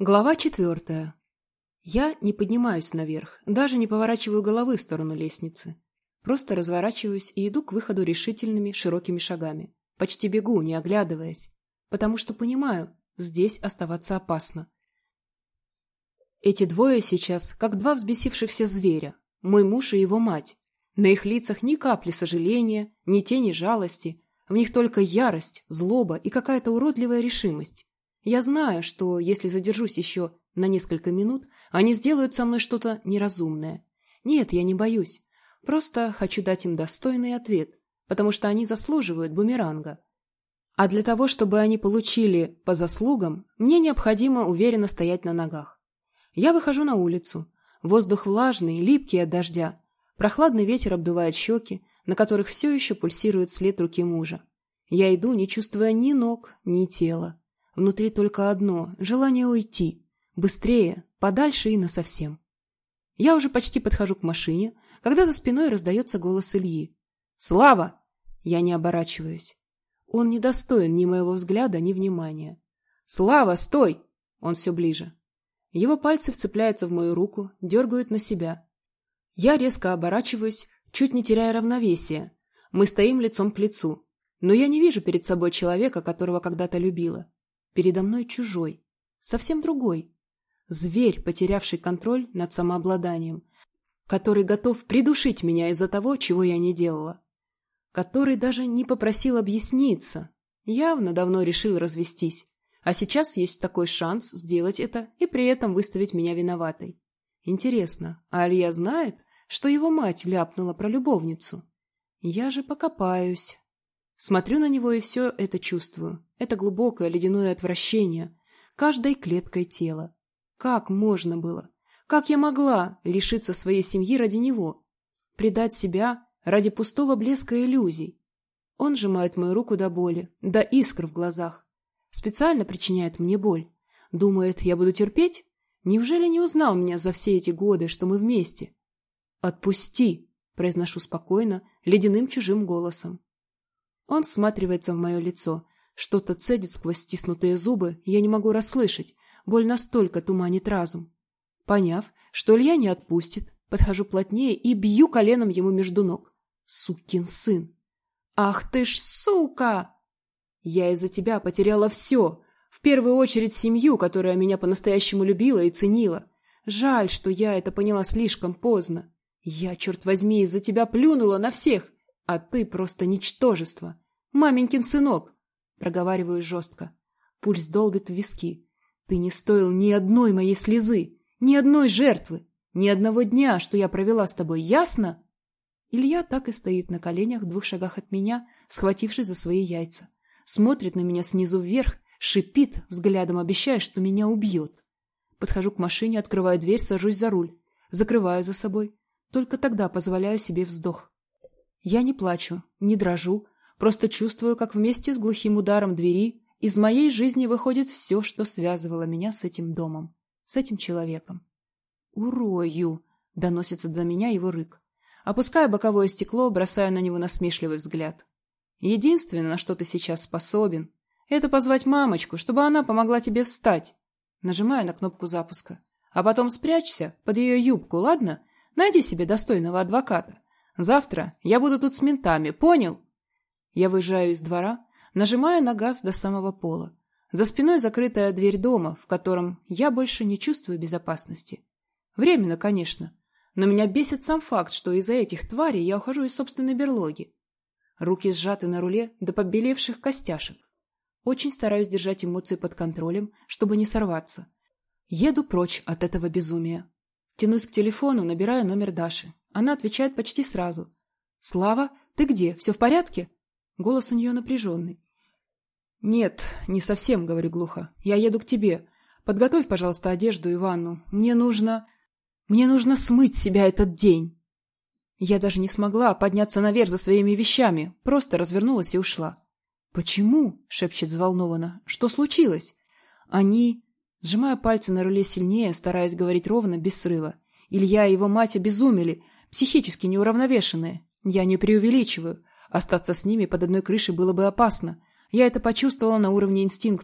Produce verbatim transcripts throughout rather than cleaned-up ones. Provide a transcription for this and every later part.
Глава четвертая. Я не поднимаюсь наверх, даже не поворачиваю головы в сторону лестницы. Просто разворачиваюсь и иду к выходу решительными, широкими шагами. Почти бегу, не оглядываясь, потому что понимаю, здесь оставаться опасно. Эти двое сейчас, как два взбесившихся зверя, мой муж и его мать. На их лицах ни капли сожаления, ни тени жалости, в них только ярость, злоба и какая-то уродливая решимость. Я знаю, что если задержусь еще на несколько минут, они сделают со мной что-то неразумное. Нет, я не боюсь. Просто хочу дать им достойный ответ, потому что они заслуживают бумеранга. А для того, чтобы они получили по заслугам, мне необходимо уверенно стоять на ногах. Я выхожу на улицу. Воздух влажный, липкий от дождя. Прохладный ветер обдувает щеки, на которых все еще пульсирует след руки мужа. Я иду, не чувствуя ни ног, ни тела. Внутри только одно — желание уйти. Быстрее, подальше и насовсем. Я уже почти подхожу к машине, когда за спиной раздается голос Ильи. «Слава!» Я не оборачиваюсь. Он не достоин ни моего взгляда, ни внимания. «Слава, стой!» Он все ближе. Его пальцы вцепляются в мою руку, дергают на себя. Я резко оборачиваюсь, чуть не теряя равновесия. Мы стоим лицом к лицу. Но я не вижу перед собой человека, которого когда-то любила. Передо мной чужой, совсем другой. Зверь, потерявший контроль над самообладанием, который готов придушить меня из-за того, чего я не делала. Который даже не попросил объясниться. Явно давно решил развестись. А сейчас есть такой шанс сделать это и при этом выставить меня виноватой. Интересно, а Илья знает, что его мать ляпнула про любовницу? Я же покопаюсь. Смотрю на него и все это чувствую. Это глубокое ледяное отвращение. Каждой клеткой тела. Как можно было? Как я могла лишиться своей семьи ради него? Предать себя ради пустого блеска иллюзий? Он сжимает мою руку до боли, до искр в глазах. Специально причиняет мне боль. Думает, я буду терпеть? Неужели не узнал меня за все эти годы, что мы вместе? «Отпусти!» – произношу спокойно, ледяным чужим голосом. Он всматривается в мое лицо. Что-то цедит сквозь стиснутые зубы, я не могу расслышать. Боль настолько туманит разум. Поняв, что Илья не отпустит, подхожу плотнее и бью коленом ему между ног. Сукин сын! Ах ты ж сука! Я из-за тебя потеряла все. В первую очередь семью, которая меня по-настоящему любила и ценила. Жаль, что я это поняла слишком поздно. Я, черт возьми, из-за тебя плюнула на всех. А ты просто ничтожество. Маменькин сынок. Проговариваю жестко. Пульс долбит в виски. Ты не стоил ни одной моей слезы, ни одной жертвы, ни одного дня, что я провела с тобой. Ясно? Илья так и стоит на коленях в двух шагах от меня, схватившись за свои яйца. Смотрит на меня снизу вверх, шипит, взглядом обещая, что меня убьет. Подхожу к машине, открываю дверь, сажусь за руль. Закрываю за собой. Только тогда позволяю себе вздох. Я не плачу, не дрожу, просто чувствую, как вместе с глухим ударом двери из моей жизни выходит все, что связывало меня с этим домом, с этим человеком. «Урою!» — доносится до меня его рык. Опускаю боковое стекло, бросаю на него насмешливый взгляд. «Единственное, на что ты сейчас способен, это позвать мамочку, чтобы она помогла тебе встать». Нажимаю на кнопку запуска. «А потом спрячься под ее юбку, ладно? Найди себе достойного адвоката. Завтра я буду тут с ментами, понял?» Я выезжаю из двора, нажимая на газ до самого пола. За спиной закрытая дверь дома, в котором я больше не чувствую безопасности. Временно, конечно, но меня бесит сам факт, что из-за этих тварей я ухожу из собственной берлоги. Руки сжаты на руле до побелевших костяшек. Очень стараюсь держать эмоции под контролем, чтобы не сорваться. Еду прочь от этого безумия. Тянусь к телефону, набираю номер Даши. Она отвечает почти сразу. «Слава, ты где? Все в порядке?» Голос у нее напряженный. «Нет, не совсем», — говорю глухо. «Я еду к тебе. Подготовь, пожалуйста, одежду и ванну. Мне нужно... Мне нужно смыть с себя этот день». Я даже не смогла подняться наверх за своими вещами, просто развернулась и ушла. «Почему?» — шепчет взволнованно. «Что случилось?» «Они...» Сжимаю пальцы на руле сильнее, стараясь говорить ровно, без срыва. Илья и его мать обезумели, психически неуравновешенные. Я не преувеличиваю. Остаться с ними под одной крышей было бы опасно. Я это почувствовала на уровне инстинкта.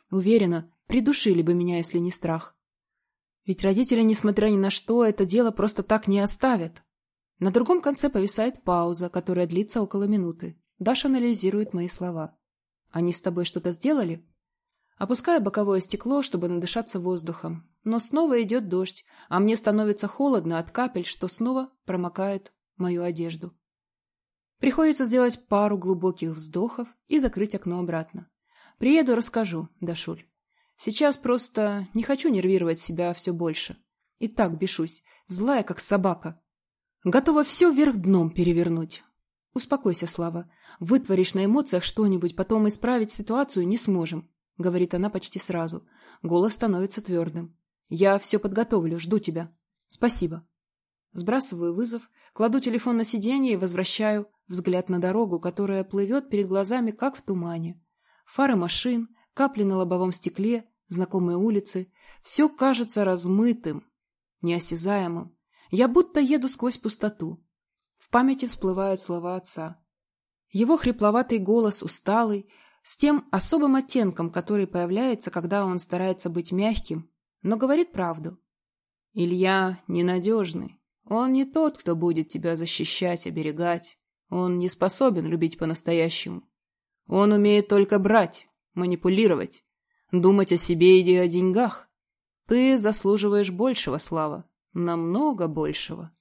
Уверена, придушили бы меня, если не страх. Ведь родители, несмотря ни на что, это дело просто так не оставят. На другом конце повисает пауза, которая длится около минуты. Даша анализирует мои слова. «Они с тобой что-то сделали?» Опускаю боковое стекло, чтобы надышаться воздухом. Но снова идет дождь, а мне становится холодно от капель, что снова промокают мою одежду. Приходится сделать пару глубоких вздохов и закрыть окно обратно. Приеду, расскажу, Дашуль. Сейчас просто не хочу нервировать себя все больше. И так бешусь, злая, как собака. Готова все вверх дном перевернуть. Успокойся, Слава. Вытворишь на эмоциях что-нибудь, потом исправить ситуацию не сможем, говорит она почти сразу. Голос становится твердым. Я все подготовлю, жду тебя. Спасибо. Сбрасываю вызов, кладу телефон на сиденье и возвращаю взгляд на дорогу, которая плывет перед глазами, как в тумане. Фары машин, капли на лобовом стекле, знакомые улицы. Все кажется размытым, неосязаемым. Я будто еду сквозь пустоту. В памяти всплывают слова отца. Его хрипловатый голос, усталый, с тем особым оттенком, который появляется, когда он старается быть мягким, но говорит правду. Илья ненадежный. Он не тот, кто будет тебя защищать, оберегать. Он не способен любить по-настоящему. Он умеет только брать, манипулировать, думать о себе и о деньгах. Ты заслуживаешь большего, Слава, намного большего.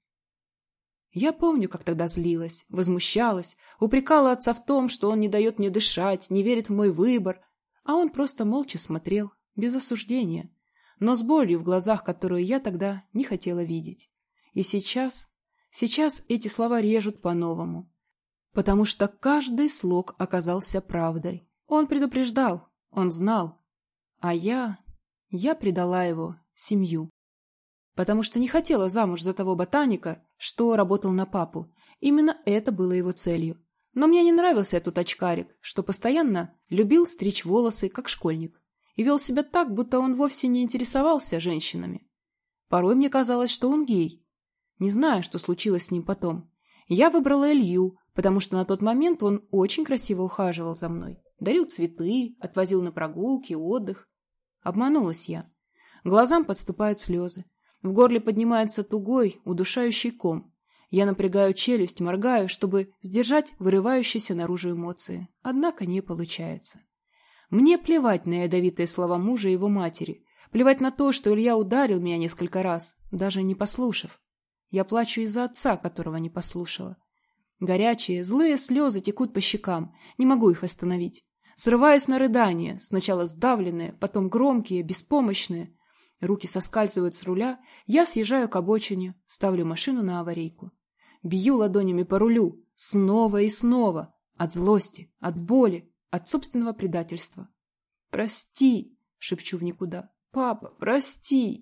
Я помню, как тогда злилась, возмущалась, упрекала отца в том, что он не дает мне дышать, не верит в мой выбор, а он просто молча смотрел, без осуждения, но с болью в глазах, которую я тогда не хотела видеть. И сейчас, сейчас эти слова режут по-новому, потому что каждый слог оказался правдой. Он предупреждал, он знал, а я, я предала его, семью. Потому что не хотела замуж за того ботаника, что работал на папу. Именно это было его целью. Но мне не нравился этот очкарик, что постоянно любил стричь волосы, как школьник, и вел себя так, будто он вовсе не интересовался женщинами. Порой мне казалось, что он гей. Не знаю, что случилось с ним потом. Я выбрала Илью, потому что на тот момент он очень красиво ухаживал за мной. Дарил цветы, отвозил на прогулки, отдых. Обманулась я. Глазам подступают слезы. В горле поднимается тугой, удушающий ком. Я напрягаю челюсть, моргаю, чтобы сдержать вырывающиеся наружу эмоции. Однако не получается. Мне плевать на ядовитые слова мужа и его матери. Плевать на то, что Илья ударил меня несколько раз, даже не послушав. Я плачу из-за отца, которого не послушала. Горячие, злые слезы текут по щекам. Не могу их остановить. Срываюсь на рыдания, сначала сдавленные, потом громкие, беспомощные. Руки соскальзывают с руля, я съезжаю к обочине, ставлю машину на аварийку. Бью ладонями по рулю, снова и снова, от злости, от боли, от собственного предательства. «Прости!» — шепчу в никуда. «Папа, прости!»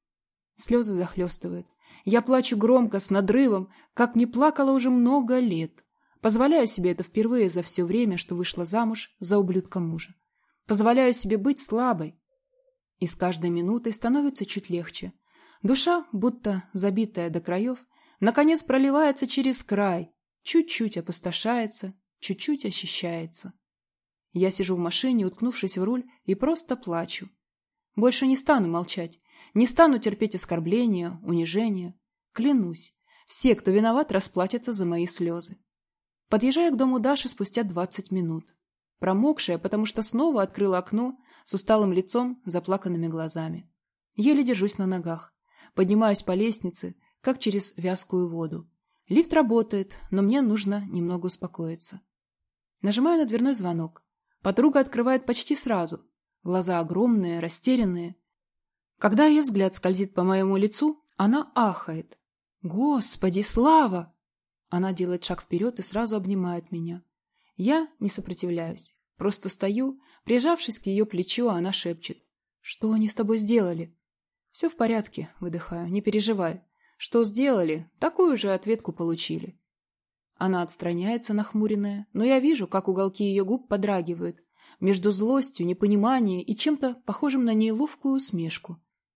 Слезы захлестывают. Я плачу громко, с надрывом, как не плакала уже много лет. Позволяю себе это впервые за все время, что вышла замуж за ублюдка мужа. Позволяю себе быть слабой. И с каждой минутой становится чуть легче. Душа, будто забитая до краев, наконец проливается через край, чуть-чуть опустошается, чуть-чуть очищается. Я сижу в машине, уткнувшись в руль, и просто плачу. Больше не стану молчать, не стану терпеть оскорбления, унижения. Клянусь, все, кто виноват, расплатятся за мои слезы. Подъезжаю к дому Даши спустя двадцать минут. Промокшая, потому что снова открыла окно, с усталым лицом, заплаканными глазами. Еле держусь на ногах. Поднимаюсь по лестнице, как через вязкую воду. Лифт работает, но мне нужно немного успокоиться. Нажимаю на дверной звонок. Подруга открывает почти сразу. Глаза огромные, растерянные. Когда ее взгляд скользит по моему лицу, она ахает. «Господи, Слава!» Она делает шаг вперед и сразу обнимает меня. Я не сопротивляюсь. Просто стою, прижавшись к ее плечу, а она шепчет. «Что они с тобой сделали?» «Все в порядке», — выдыхаю, — «не переживай. Что сделали, такую же ответку получили». Она отстраняется, нахмуренная, но я вижу, как уголки ее губ подрагивают между злостью, непониманием и чем-то похожим на неловкую усмешку.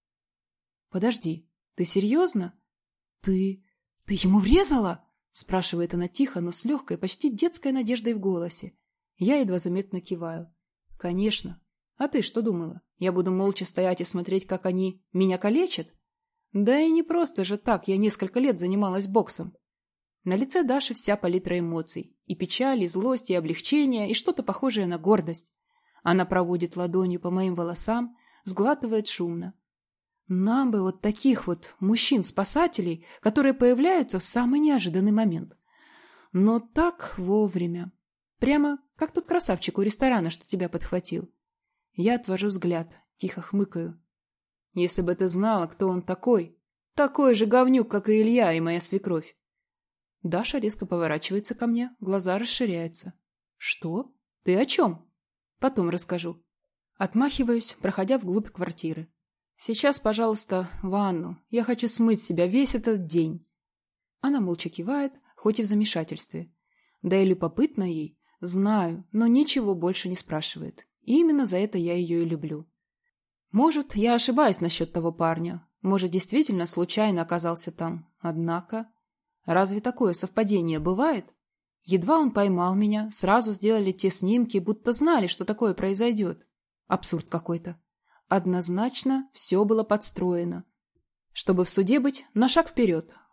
«Подожди, ты серьезно? Ты... ты ему врезала?» — спрашивает она тихо, но с легкой, почти детской надеждой в голосе. Я едва заметно киваю. «Конечно. А ты что думала? Я буду молча стоять и смотреть, как они меня калечат? Да и не просто же так, я несколько лет занималась боксом. На лице Даши вся палитра эмоций. И печаль, и злость, и облегчение, и что-то похожее на гордость. Она проводит ладонью по моим волосам, сглатывает шумно. Нам бы вот таких вот мужчин-спасателей, которые появляются в самый неожиданный момент. Но так вовремя. Прямо как тот красавчик у ресторана, что тебя подхватил. Я отвожу взгляд, тихо хмыкаю. Если бы ты знала, кто он такой. Такой же говнюк, как и Илья и моя свекровь. Даша резко поворачивается ко мне, глаза расширяются. Что? Ты о чем? Потом расскажу. Отмахиваюсь, проходя вглубь квартиры. Сейчас, пожалуйста, ванну. Я хочу смыть с себя весь этот день. Она молча кивает, хоть и в замешательстве. Да и любопытно ей. Знаю, но ничего больше не спрашивает. И именно за это я ее и люблю. Может, я ошибаюсь насчет того парня. Может, действительно случайно оказался там. Однако... Разве такое совпадение бывает? Едва он поймал меня, сразу сделали те снимки, будто знали, что такое произойдет. Абсурд какой-то. Однозначно все было подстроено. Чтобы в суде быть, на шаг вперед.